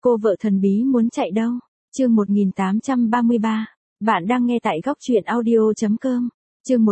Cô vợ thần bí muốn chạy đâu? Chương 1833. Bạn đang nghe tại góc truyện audio.com. Chương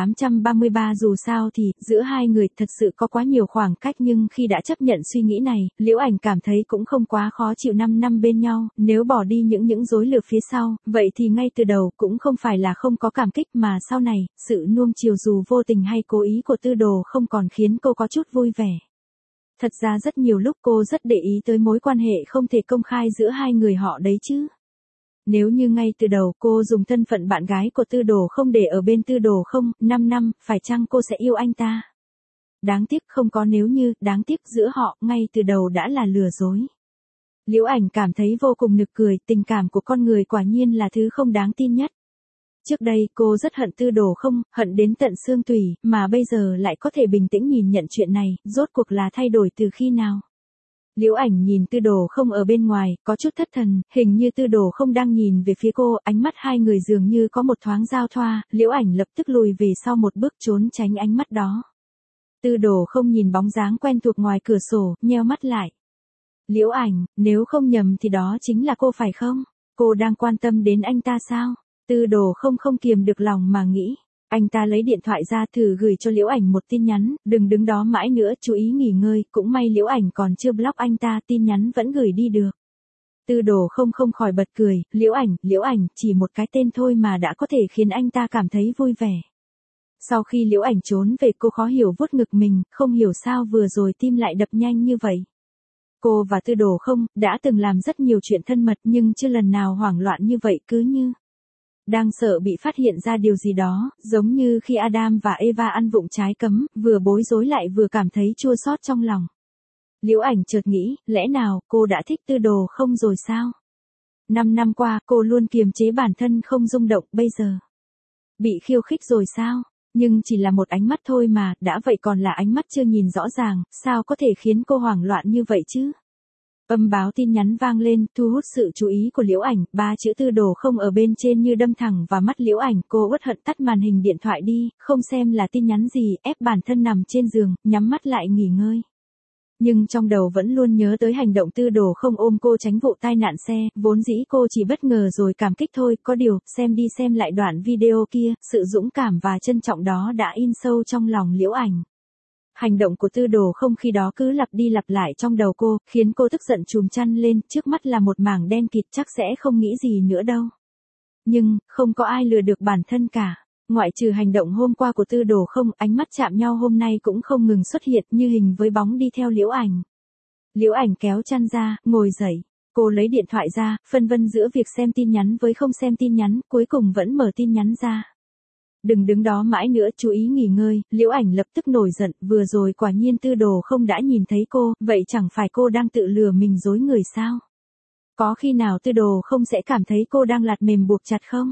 1833. Dù sao thì, giữa hai người thật sự có quá nhiều khoảng cách, nhưng khi đã chấp nhận suy nghĩ này, Liễu Ảnh cảm thấy cũng không quá khó chịu. 5 năm bên nhau, nếu bỏ đi những rối lừa phía sau, vậy thì ngay từ đầu cũng không phải là không có cảm kích, mà sau này, sự nuông chiều dù vô tình hay cố ý của Tư Đồ không còn khiến cô có chút vui vẻ. Thật ra rất nhiều lúc cô rất để ý tới mối quan hệ không thể công khai giữa hai người họ đấy chứ. Nếu như ngay từ đầu cô dùng thân phận bạn gái của Tư Đồ không để ở bên Tư Đồ không, 5 năm, phải chăng cô sẽ yêu anh ta? Đáng tiếc không có nếu như, đáng tiếc giữa họ, ngay từ đầu đã là lừa dối. Liễu Ảnh cảm thấy vô cùng nực cười, tình cảm của con người quả nhiên là thứ không đáng tin nhất. Trước đây cô rất hận Tư Đồ không, hận đến tận xương tủy, mà bây giờ lại có thể bình tĩnh nhìn nhận chuyện này, rốt cuộc là thay đổi từ khi nào? Liễu Ảnh nhìn Tư Đồ không ở bên ngoài, có chút thất thần, hình như Tư Đồ không đang nhìn về phía cô, ánh mắt hai người dường như có một thoáng giao thoa, Liễu Ảnh lập tức lùi về sau một bước trốn tránh ánh mắt đó. Tư Đồ không nhìn bóng dáng quen thuộc ngoài cửa sổ, nheo mắt lại. Liễu Ảnh, nếu không nhầm thì đó chính là cô phải không? Cô đang quan tâm đến anh ta sao? Tư Đồ không kiềm được lòng mà nghĩ. Anh ta lấy điện thoại ra thử gửi cho Liễu Ảnh một tin nhắn, đừng đứng đó mãi nữa, chú ý nghỉ ngơi, cũng may Liễu Ảnh còn chưa block anh ta, tin nhắn vẫn gửi đi được. Tư Đồ không khỏi bật cười, Liễu Ảnh, chỉ một cái tên thôi mà đã có thể khiến anh ta cảm thấy vui vẻ. Sau khi Liễu Ảnh trốn về, cô khó hiểu vuốt ngực mình, không hiểu sao vừa rồi tim lại đập nhanh như vậy. Cô và Tư Đồ không, đã từng làm rất nhiều chuyện thân mật nhưng chưa lần nào hoảng loạn như vậy, cứ như đang sợ bị phát hiện ra điều gì đó, giống như khi Adam và Eva ăn vụng trái cấm, vừa bối rối lại vừa cảm thấy chua xót trong lòng. Liễu Ảnh chợt nghĩ, lẽ nào cô đã thích Tư Đồ không rồi sao? 5 năm qua, cô luôn kiềm chế bản thân không rung động, bây giờ bị khiêu khích rồi sao? Nhưng chỉ là một ánh mắt thôi mà, đã vậy còn là ánh mắt chưa nhìn rõ ràng, sao có thể khiến cô hoảng loạn như vậy chứ? Âm báo tin nhắn vang lên, thu hút sự chú ý của Liễu Ảnh, 3 chữ Tư Đồ không ở bên trên như đâm thẳng vào mắt Liễu Ảnh, cô uất hận tắt màn hình điện thoại đi, không xem là tin nhắn gì, ép bản thân nằm trên giường, nhắm mắt lại nghỉ ngơi. Nhưng trong đầu vẫn luôn nhớ tới hành động Tư Đồ không ôm cô tránh vụ tai nạn xe, vốn dĩ cô chỉ bất ngờ rồi cảm kích thôi, có điều, xem đi xem lại đoạn video kia, sự dũng cảm và trân trọng đó đã in sâu trong lòng Liễu Ảnh. Hành động của Tư Đồ không khi đó cứ lặp đi lặp lại trong đầu cô, khiến cô tức giận trùm chăn lên, trước mắt là một mảng đen kịt, chắc sẽ không nghĩ gì nữa đâu. Nhưng, không có ai lừa được bản thân cả. Ngoại trừ hành động hôm qua của Tư Đồ không, ánh mắt chạm nhau hôm nay cũng không ngừng xuất hiện như hình với bóng đi theo Liễu Ảnh. Liễu Ảnh kéo chăn ra, ngồi dậy. Cô lấy điện thoại ra, phân vân giữa việc xem tin nhắn với không xem tin nhắn, cuối cùng vẫn mở tin nhắn ra. Đừng đứng đó mãi nữa, chú ý nghỉ ngơi, Liễu Ảnh lập tức nổi giận, vừa rồi quả nhiên Tư Đồ không đã nhìn thấy cô, vậy chẳng phải cô đang tự lừa mình dối người sao? Có khi nào Tư Đồ không sẽ cảm thấy cô đang lạt mềm buộc chặt không?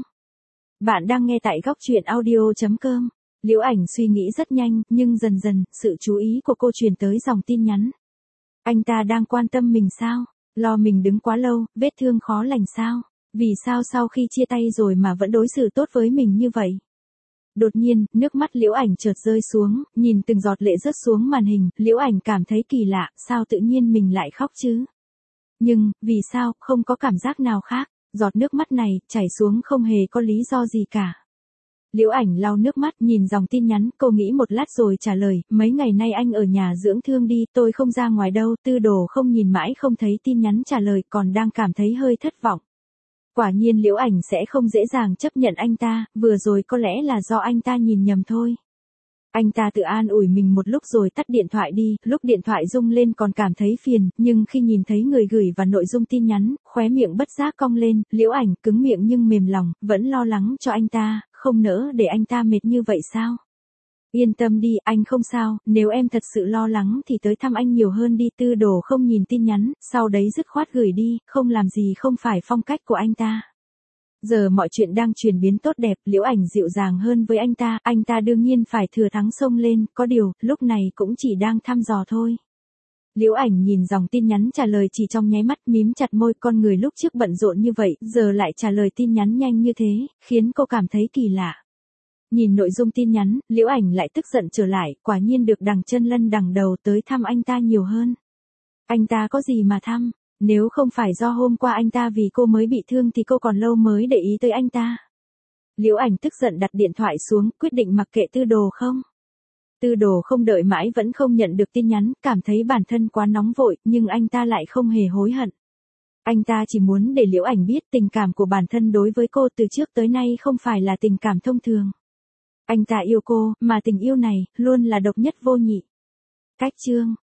Bạn đang nghe tại góc truyện audio.com. Liễu Ảnh suy nghĩ rất nhanh, nhưng dần dần, sự chú ý của cô truyền tới dòng tin nhắn. Anh ta đang quan tâm mình sao? Lo mình đứng quá lâu, vết thương khó lành sao? Vì sao sau khi chia tay rồi mà vẫn đối xử tốt với mình như vậy? Đột nhiên, nước mắt Liễu Ảnh chợt rơi xuống, nhìn từng giọt lệ rớt xuống màn hình, Liễu Ảnh cảm thấy kỳ lạ, sao tự nhiên mình lại khóc chứ? Nhưng, vì sao, không có cảm giác nào khác, giọt nước mắt này, chảy xuống không hề có lý do gì cả. Liễu Ảnh lau nước mắt, nhìn dòng tin nhắn, cô nghĩ một lát rồi trả lời, mấy ngày nay anh ở nhà dưỡng thương đi, tôi không ra ngoài đâu, Tư Đồ không nhìn mãi không thấy tin nhắn trả lời, còn đang cảm thấy hơi thất vọng. Quả nhiên Liễu Ảnh sẽ không dễ dàng chấp nhận anh ta, vừa rồi có lẽ là do anh ta nhìn nhầm thôi. Anh ta tự an ủi mình một lúc rồi tắt điện thoại đi, lúc điện thoại rung lên còn cảm thấy phiền, nhưng khi nhìn thấy người gửi và nội dung tin nhắn, khóe miệng bất giác cong lên, Liễu Ảnh cứng miệng nhưng mềm lòng, vẫn lo lắng cho anh ta, không nỡ để anh ta mệt như vậy sao? Yên tâm đi, anh không sao, nếu em thật sự lo lắng thì tới thăm anh nhiều hơn đi. Tư Đồ không nhìn tin nhắn, sau đấy dứt khoát gửi đi, không làm gì không phải phong cách của anh ta. Giờ mọi chuyện đang chuyển biến tốt đẹp, Liễu Ảnh dịu dàng hơn với anh ta đương nhiên phải thừa thắng xông lên, có điều, lúc này cũng chỉ đang thăm dò thôi. Liễu Ảnh nhìn dòng tin nhắn trả lời chỉ trong nháy mắt, mím chặt môi, con người lúc trước bận rộn như vậy, giờ lại trả lời tin nhắn nhanh như thế, khiến cô cảm thấy kỳ lạ. Nhìn nội dung tin nhắn, Liễu Ảnh lại tức giận trở lại, quả nhiên được đằng chân lân đằng đầu tới thăm anh ta nhiều hơn. Anh ta có gì mà thăm? Nếu không phải do hôm qua anh ta vì cô mới bị thương thì cô còn lâu mới để ý tới anh ta. Liễu Ảnh tức giận đặt điện thoại xuống, quyết định mặc kệ Tư Đồ không. Tư Đồ không đợi mãi vẫn không nhận được tin nhắn, cảm thấy bản thân quá nóng vội, nhưng anh ta lại không hề hối hận. Anh ta chỉ muốn để Liễu Ảnh biết tình cảm của bản thân đối với cô từ trước tới nay không phải là tình cảm thông thường. Anh ta yêu cô, mà tình yêu này, luôn là độc nhất vô nhị. Cách chương